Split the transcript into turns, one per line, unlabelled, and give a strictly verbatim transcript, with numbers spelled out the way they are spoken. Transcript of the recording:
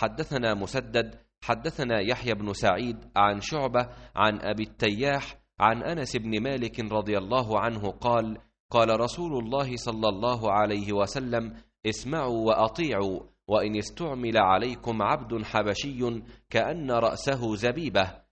حدثنا مسدد حدثنا يحيى بن سعيد عن شعبة عن أبي التياح عن أنس بن مالك رضي الله عنه قال: قال رسول الله صلى الله عليه وسلم: اسمعوا وأطيعوا، وإن استعمل عليكم عبد حبشي كأن رأسه زبيبة